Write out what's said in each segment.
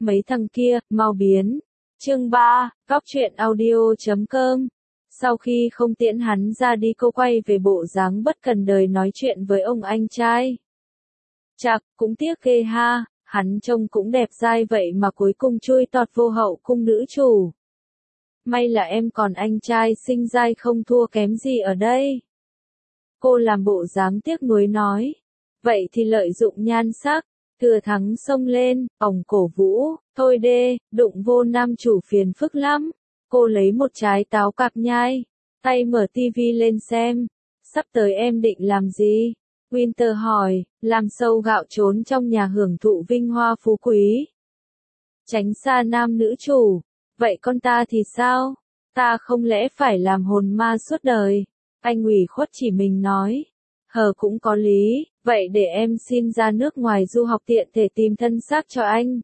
mấy thằng kia, mau biến. Chương 3, Cóc truyện audio.com. Sau khi không tiễn hắn ra đi, cô quay về bộ dáng bất cần đời nói chuyện với ông anh trai. Chạc, cũng tiếc ghê ha, hắn trông cũng đẹp dai vậy mà cuối cùng chui tọt vô hậu cung nữ chủ. May là em còn anh trai xinh dai không thua kém gì ở đây. Cô làm bộ dáng tiếc nuối nói. Vậy thì lợi dụng nhan sắc, thừa thắng xông lên, ổng cổ vũ, thôi đê, đụng vô nam chủ phiền phức lắm. Cô lấy một trái táo cạp nhai, tay mở tivi lên xem. Sắp tới em định làm gì? Winter hỏi, làm sâu gạo trốn trong nhà hưởng thụ vinh hoa phú quý. Tránh xa nam nữ chủ. Vậy con ta thì sao? Ta không lẽ phải làm hồn ma suốt đời? Anh ủy khuất chỉ mình nói. Cũng có lý, vậy để em xin ra nước ngoài du học tiện thể tìm thân xác cho anh.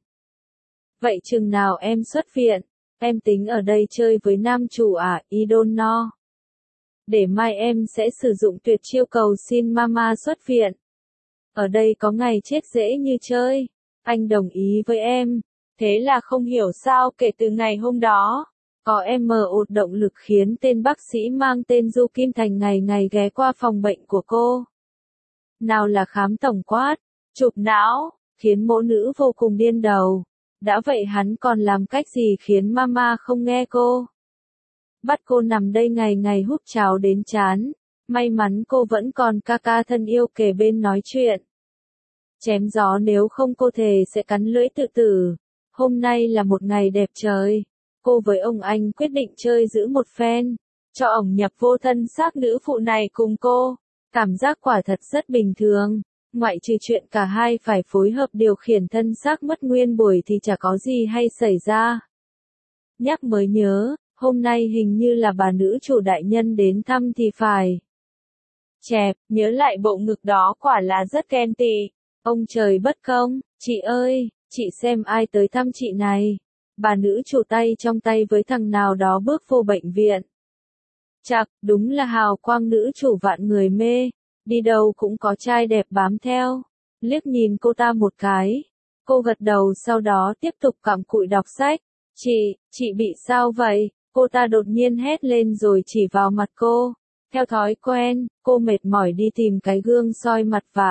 Vậy chừng nào em xuất viện? Em tính ở đây chơi với nam chủ à, I don't know. Để mai em sẽ sử dụng tuyệt chiêu cầu xin mama xuất viện. Ở đây có ngày chết dễ như chơi. Anh đồng ý với em. Thế là không hiểu sao kể từ ngày hôm đó, có một động lực khiến tên bác sĩ mang tên Du Kim Thành ngày ngày ghé qua phòng bệnh của cô. Nào là khám tổng quát, chụp não, khiến mẫu nữ vô cùng điên đầu. Đã vậy hắn còn làm cách gì khiến mama không nghe cô? Bắt cô nằm đây ngày ngày húp cháo đến chán. May mắn cô vẫn còn ca ca thân yêu kề bên nói chuyện. Chém gió nếu không cô thề sẽ cắn lưỡi tự tử. Hôm nay là một ngày đẹp trời. Cô với ông anh quyết định chơi giữ một phen. Cho ổng nhập vô thân xác nữ phụ này cùng cô. Cảm giác quả thật rất bình thường. Ngoại trừ chuyện cả hai phải phối hợp điều khiển thân xác mất nguyên buổi thì chả có gì hay xảy ra. Nhắc mới nhớ, hôm nay hình như là bà nữ chủ đại nhân đến thăm thì phải. Chẹp, nhớ lại bộ ngực đó quả là rất ghen tị. Ông trời bất công, chị ơi, chị xem ai tới thăm chị này. Bà nữ chủ tay trong tay với thằng nào đó bước vô bệnh viện. Chạc, đúng là hào quang nữ chủ vạn người mê. Đi đâu cũng có trai đẹp bám theo. Liếc nhìn cô ta một cái. Cô gật đầu sau đó tiếp tục cặm cụi đọc sách. Chị bị sao vậy? Cô ta đột nhiên hét lên rồi chỉ vào mặt cô. Theo thói quen, cô mệt mỏi đi tìm cái gương soi mặt và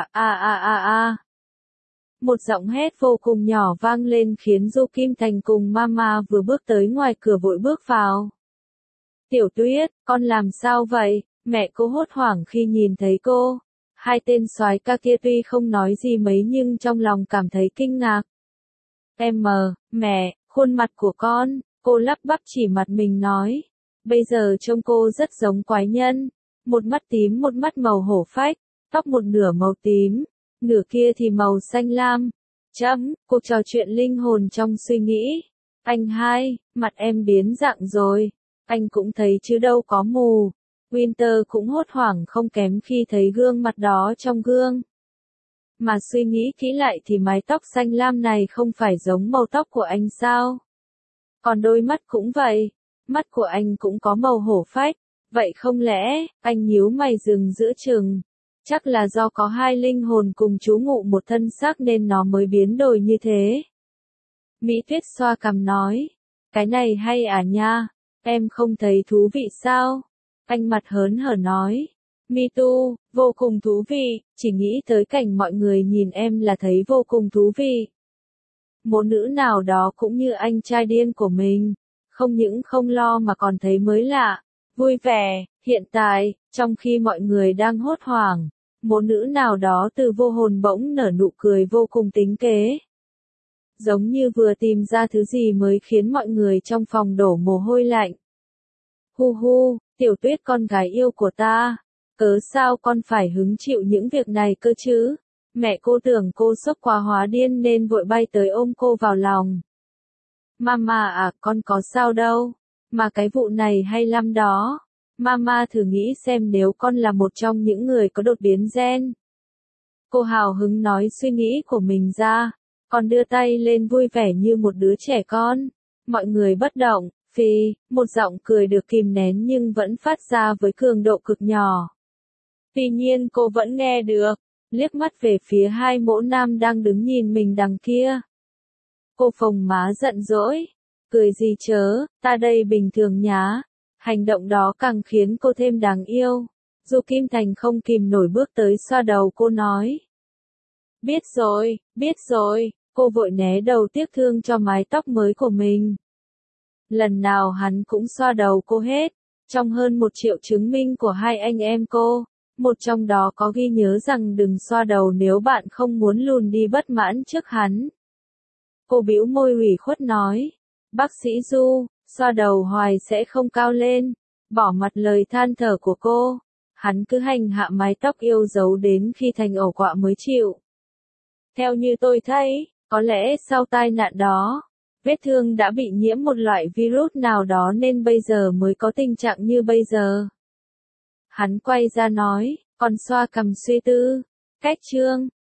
Một giọng hét vô cùng nhỏ vang lên khiến Du Kim Thành cùng mama vừa bước tới ngoài cửa vội bước vào. Tiểu Tuyết, con làm sao vậy? Mẹ cô hốt hoảng khi nhìn thấy cô. Hai tên soái ca kia tuy không nói gì mấy nhưng trong lòng cảm thấy kinh ngạc. Mẹ, khuôn mặt của con, cô lắp bắp chỉ mặt mình nói. Bây giờ trông cô rất giống quái nhân. Một mắt tím một mắt màu hổ phách, tóc một nửa màu tím, nửa kia thì màu xanh lam. Cuộc trò chuyện linh hồn trong suy nghĩ. Anh hai, mặt em biến dạng rồi. Anh cũng thấy chứ đâu có mù. Winter cũng hốt hoảng không kém khi thấy gương mặt đó trong gương. Mà suy nghĩ kỹ lại thì mái tóc xanh lam này không phải giống màu tóc của anh sao? Còn đôi mắt cũng vậy. Mắt của anh cũng có màu hổ phách. Vậy không lẽ, anh nhíu mày dừng giữa chừng. Chắc là do có hai linh hồn cùng trú ngụ một thân xác nên nó mới biến đổi như thế. Mỹ Tuyết xoa cằm nói. Cái này hay à nha, em không thấy thú vị sao? Anh mặt hớn hở nói. Me too, vô cùng thú vị, chỉ nghĩ tới cảnh mọi người nhìn em là thấy vô cùng thú vị. Một nữ nào đó cũng như anh trai điên của mình, không những không lo mà còn thấy mới lạ, vui vẻ. Hiện tại, trong khi mọi người đang hốt hoảng, một nữ nào đó từ vô hồn bỗng nở nụ cười vô cùng tính kế. Giống như vừa tìm ra thứ gì mới khiến mọi người trong phòng đổ mồ hôi lạnh. Hu, Tiểu Tuyết con gái yêu của ta, cớ sao con phải hứng chịu những việc này cơ chứ? Mẹ cô tưởng cô sốc quá hóa điên nên vội bay tới ôm cô vào lòng. Mama à, con có sao đâu, mà cái vụ này hay lắm đó. Mama thử nghĩ xem nếu con là một trong những người có đột biến gen. Cô hào hứng nói suy nghĩ của mình ra, còn đưa tay lên vui vẻ như một đứa trẻ con. Mọi người bất động. Một giọng cười được kìm nén nhưng vẫn phát ra với cường độ cực nhỏ. Tuy nhiên cô vẫn nghe được, liếc mắt về phía hai mẫu nam đang đứng nhìn mình đằng kia. Cô phồng má giận dỗi. Cười gì chớ, ta đây bình thường nhá. Hành động đó càng khiến cô thêm đáng yêu. Du Kim Thành không kìm nổi bước tới xoa đầu cô nói. Biết rồi, cô vội né đầu tiếc thương cho mái tóc mới của mình. Lần nào hắn cũng xoa đầu cô hết. Trong hơn 1 triệu chứng minh của hai anh em cô, một trong đó có ghi nhớ rằng đừng xoa đầu nếu bạn không muốn lùn đi bất mãn trước hắn. Cô bĩu môi ủy khuất nói. Bác sĩ Du, xoa đầu hoài sẽ không cao lên. Bỏ mặt lời than thở của cô. Hắn cứ hành hạ mái tóc yêu dấu đến khi thành ổ quạ mới chịu. Theo như tôi thấy, có lẽ sau tai nạn đó, vết thương đã bị nhiễm một loại virus nào đó nên bây giờ mới có tình trạng như bây giờ. Hắn quay ra nói, còn xoa cằm suy tư. Cách chương